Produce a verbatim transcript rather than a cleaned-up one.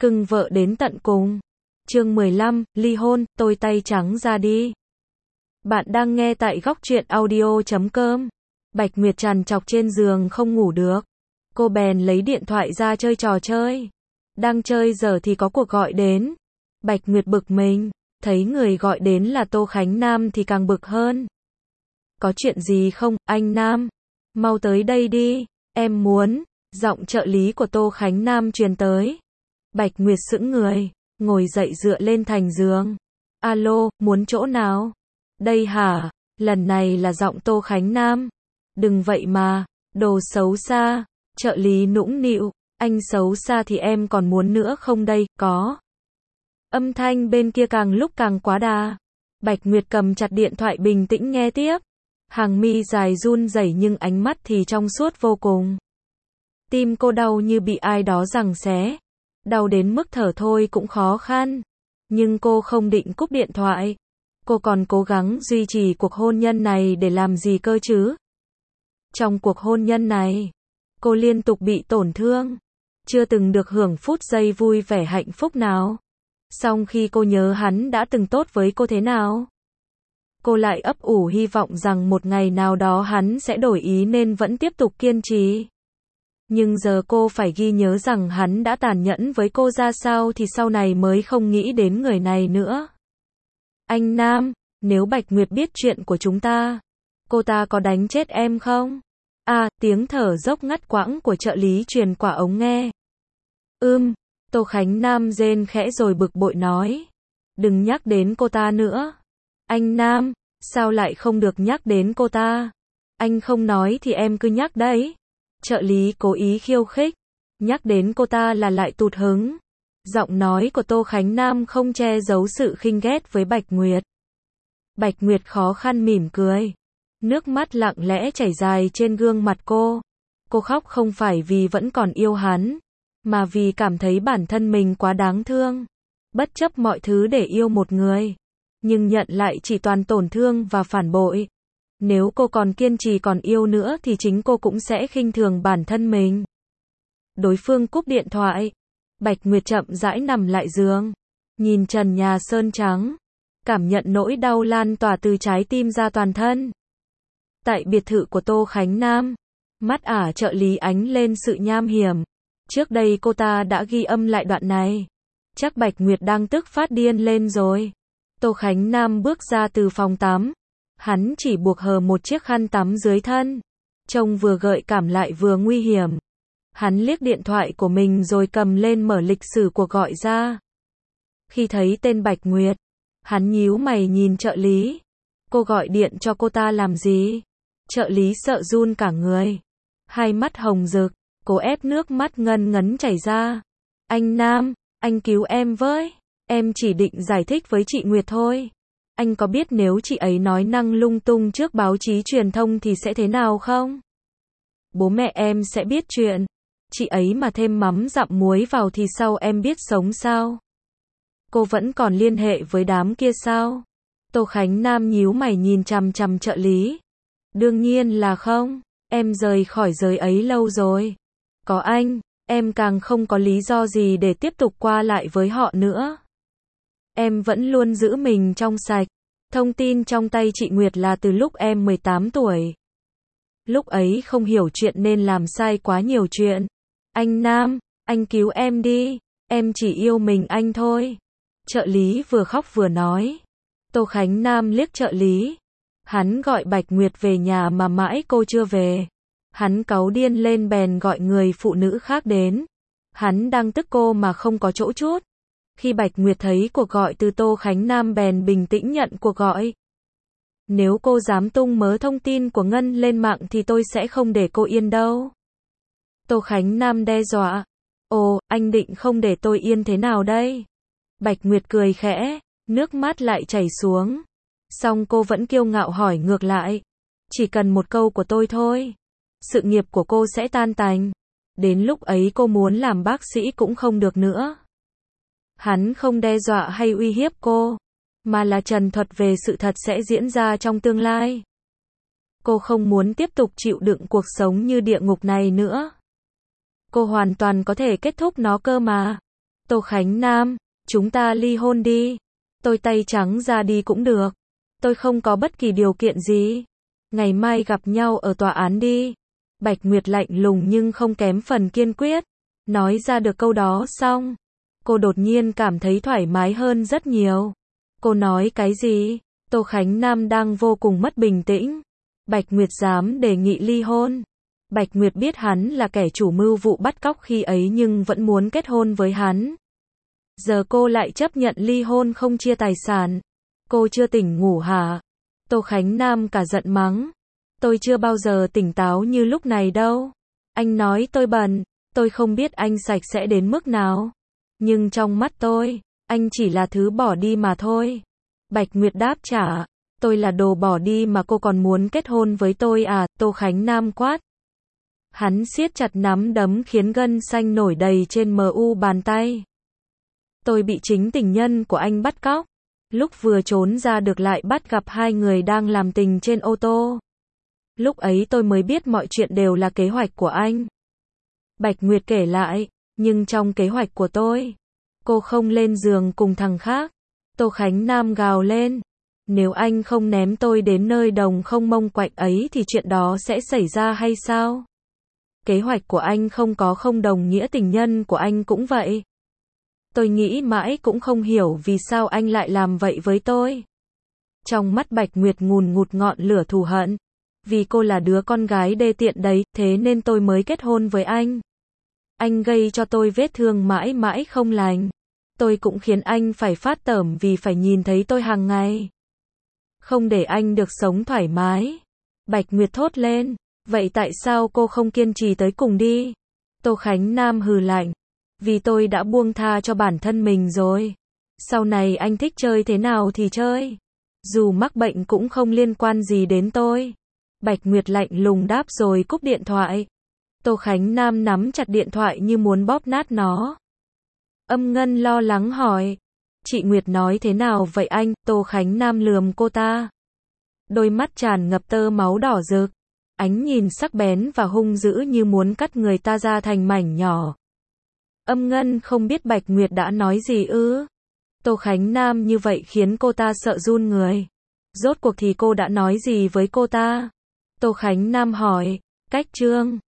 Cưng vợ đến tận cùng. Chương mười lăm, ly hôn, tôi tay trắng ra đi. Bạn đang nghe tại góc truyện audio chấm com. Bạch Nguyệt trằn trọc trên giường không ngủ được. Cô bèn lấy điện thoại ra chơi trò chơi. Đang chơi giờ thì có cuộc gọi đến. Bạch Nguyệt bực mình, thấy người gọi đến là Tô Khánh Nam thì càng bực hơn. Có chuyện gì không, anh Nam? Mau tới đây đi, em muốn. Giọng trợ lý của Tô Khánh Nam truyền tới. Bạch Nguyệt sững người, ngồi dậy dựa lên thành giường. Alo, muốn chỗ nào? Đây hả? Lần này là giọng Tô Khánh Nam. Đừng vậy mà, đồ xấu xa. Trợ lý nũng nịu, anh xấu xa thì em còn muốn nữa không đây, có. Âm thanh bên kia càng lúc càng quá đà. Bạch Nguyệt cầm chặt điện thoại bình tĩnh nghe tiếp. Hàng mi dài run rẩy nhưng ánh mắt thì trong suốt vô cùng. Tim cô đau như bị ai đó giằng xé. Đau đến mức thở thôi cũng khó khăn. Nhưng cô không định cúp điện thoại. Cô còn cố gắng duy trì cuộc hôn nhân này để làm gì cơ chứ? Trong cuộc hôn nhân này, cô liên tục bị tổn thương. Chưa từng được hưởng phút giây vui vẻ hạnh phúc nào. Song khi cô nhớ hắn đã từng tốt với cô thế nào, cô lại ấp ủ hy vọng rằng một ngày nào đó hắn sẽ đổi ý nên vẫn tiếp tục kiên trì. Nhưng giờ cô phải ghi nhớ rằng hắn đã tàn nhẫn với cô ra sao thì sau này mới không nghĩ đến người này nữa. Anh Nam, nếu Bạch Nguyệt biết chuyện của chúng ta, cô ta có đánh chết em không? À, tiếng thở dốc ngắt quãng của trợ lý truyền qua ống nghe. Ưm, Tô Khánh Nam rên khẽ rồi bực bội nói. Đừng nhắc đến cô ta nữa. Anh Nam, sao lại không được nhắc đến cô ta? Anh không nói thì em cứ nhắc đấy. Trợ lý cố ý khiêu khích. Nhắc đến cô ta là lại tụt hứng. Giọng nói của Tô Khánh Nam không che giấu sự khinh ghét với Bạch Nguyệt. Bạch Nguyệt khó khăn mỉm cười. Nước mắt lặng lẽ chảy dài trên gương mặt cô. Cô khóc không phải vì vẫn còn yêu hắn, mà vì cảm thấy bản thân mình quá đáng thương. Bất chấp mọi thứ để yêu một người, nhưng nhận lại chỉ toàn tổn thương và phản bội. Nếu cô còn kiên trì còn yêu nữa thì chính cô cũng sẽ khinh thường bản thân mình. Đối phương cúp điện thoại. Bạch Nguyệt chậm rãi nằm lại giường, nhìn trần nhà sơn trắng, cảm nhận nỗi đau lan tỏa từ trái tim ra toàn thân. Tại biệt thự của Tô Khánh Nam, mắt ả trợ lý ánh lên sự nham hiểm. Trước đây cô ta đã ghi âm lại đoạn này. Chắc Bạch Nguyệt đang tức phát điên lên rồi. Tô Khánh Nam bước ra từ phòng tắm. Hắn chỉ buộc hờ một chiếc khăn tắm dưới thân. Trông vừa gợi cảm lại vừa nguy hiểm. Hắn liếc điện thoại của mình rồi cầm lên mở lịch sử cuộc gọi ra. Khi thấy tên Bạch Nguyệt, hắn nhíu mày nhìn trợ lý. Cô gọi điện cho cô ta làm gì? Trợ lý sợ run cả người. Hai mắt hồng rực, cố ép nước mắt ngân ngấn chảy ra. Anh Nam, anh cứu em với. Em chỉ định giải thích với chị Nguyệt thôi. Anh có biết nếu chị ấy nói năng lung tung trước báo chí truyền thông thì sẽ thế nào không? Bố mẹ em sẽ biết chuyện. Chị ấy mà thêm mắm dặm muối vào thì sau em biết sống sao? Cô vẫn còn liên hệ với đám kia sao? Tô Khánh Nam nhíu mày nhìn chằm chằm trợ lý. Đương nhiên là không. Em rời khỏi giới ấy lâu rồi. Có anh, em càng không có lý do gì để tiếp tục qua lại với họ nữa. Em vẫn luôn giữ mình trong sạch. Thông tin trong tay chị Nguyệt là từ lúc em mười tám tuổi. Lúc ấy không hiểu chuyện nên làm sai quá nhiều chuyện. Anh Nam, anh cứu em đi. Em chỉ yêu mình anh thôi. Trợ lý vừa khóc vừa nói. Tô Khánh Nam liếc trợ lý. Hắn gọi Bạch Nguyệt về nhà mà mãi cô chưa về. Hắn cáu điên lên bèn gọi người phụ nữ khác đến. Hắn đang tức cô mà không có chỗ chút. Khi Bạch Nguyệt thấy cuộc gọi từ Tô Khánh Nam bèn bình tĩnh nhận cuộc gọi. Nếu cô dám tung mớ thông tin của Ngân lên mạng thì tôi sẽ không để cô yên đâu. Tô Khánh Nam đe dọa. Ồ, anh định không để tôi yên thế nào đây? Bạch Nguyệt cười khẽ, nước mắt lại chảy xuống. Song cô vẫn kiêu ngạo hỏi ngược lại. Chỉ cần một câu của tôi thôi. Sự nghiệp của cô sẽ tan tành. Đến lúc ấy cô muốn làm bác sĩ cũng không được nữa. Hắn không đe dọa hay uy hiếp cô, mà là trần thuật về sự thật sẽ diễn ra trong tương lai. Cô không muốn tiếp tục chịu đựng cuộc sống như địa ngục này nữa. Cô hoàn toàn có thể kết thúc nó cơ mà. Tô Khánh Nam, chúng ta ly hôn đi. Tôi tay trắng ra đi cũng được. Tôi không có bất kỳ điều kiện gì. Ngày mai gặp nhau ở tòa án đi. Bạch Nguyệt lạnh lùng nhưng không kém phần kiên quyết. Nói ra được câu đó xong, cô đột nhiên cảm thấy thoải mái hơn rất nhiều. Cô nói cái gì? Tô Khánh Nam đang vô cùng mất bình tĩnh. Bạch Nguyệt dám đề nghị ly hôn. Bạch Nguyệt biết hắn là kẻ chủ mưu vụ bắt cóc khi ấy nhưng vẫn muốn kết hôn với hắn. Giờ cô lại chấp nhận ly hôn không chia tài sản. Cô chưa tỉnh ngủ hả? Tô Khánh Nam cả giận mắng. Tôi chưa bao giờ tỉnh táo như lúc này đâu. Anh nói tôi bẩn, tôi không biết anh sạch sẽ đến mức nào. Nhưng trong mắt tôi, anh chỉ là thứ bỏ đi mà thôi. Bạch Nguyệt đáp trả. Tôi là đồ bỏ đi mà cô còn muốn kết hôn với tôi à? Tô Khánh Nam quát. Hắn siết chặt nắm đấm khiến gân xanh nổi đầy trên mu bàn tay. Tôi bị chính tình nhân của anh bắt cóc. Lúc vừa trốn ra được lại bắt gặp hai người đang làm tình trên ô tô. Lúc ấy tôi mới biết mọi chuyện đều là kế hoạch của anh. Bạch Nguyệt kể lại, nhưng trong kế hoạch của tôi, cô không lên giường cùng thằng khác. Tô Khánh Nam gào lên. Nếu anh không ném tôi đến nơi đồng không mông quạnh ấy thì chuyện đó sẽ xảy ra hay sao? Kế hoạch của anh không có không đồng nghĩa tình nhân của anh cũng vậy. Tôi nghĩ mãi cũng không hiểu vì sao anh lại làm vậy với tôi. Trong mắt Bạch Nguyệt ngùn ngụt ngọn lửa thù hận. Vì cô là đứa con gái đê tiện đấy, thế nên tôi mới kết hôn với anh. Anh gây cho tôi vết thương mãi mãi không lành. Tôi cũng khiến anh phải phát tởm vì phải nhìn thấy tôi hàng ngày. Không để anh được sống thoải mái. Bạch Nguyệt thốt lên. Vậy tại sao cô không kiên trì tới cùng đi? Tô Khánh Nam hừ lạnh. Vì tôi đã buông tha cho bản thân mình rồi. Sau này anh thích chơi thế nào thì chơi. Dù mắc bệnh cũng không liên quan gì đến tôi. Bạch Nguyệt lạnh lùng đáp rồi cúp điện thoại. Tô Khánh Nam nắm chặt điện thoại như muốn bóp nát nó. Âm Ngân lo lắng hỏi. Chị Nguyệt nói thế nào vậy anh? Tô Khánh Nam lườm cô ta. Đôi mắt tràn ngập tơ máu đỏ rực. Ánh nhìn sắc bén và hung dữ như muốn cắt người ta ra thành mảnh nhỏ. Âm Ngân không biết Bạch Nguyệt đã nói gì ư? Tô Khánh Nam như vậy khiến cô ta sợ run người. Rốt cuộc thì cô đã nói gì với cô ta? Tô Khánh Nam hỏi. Cách Trương.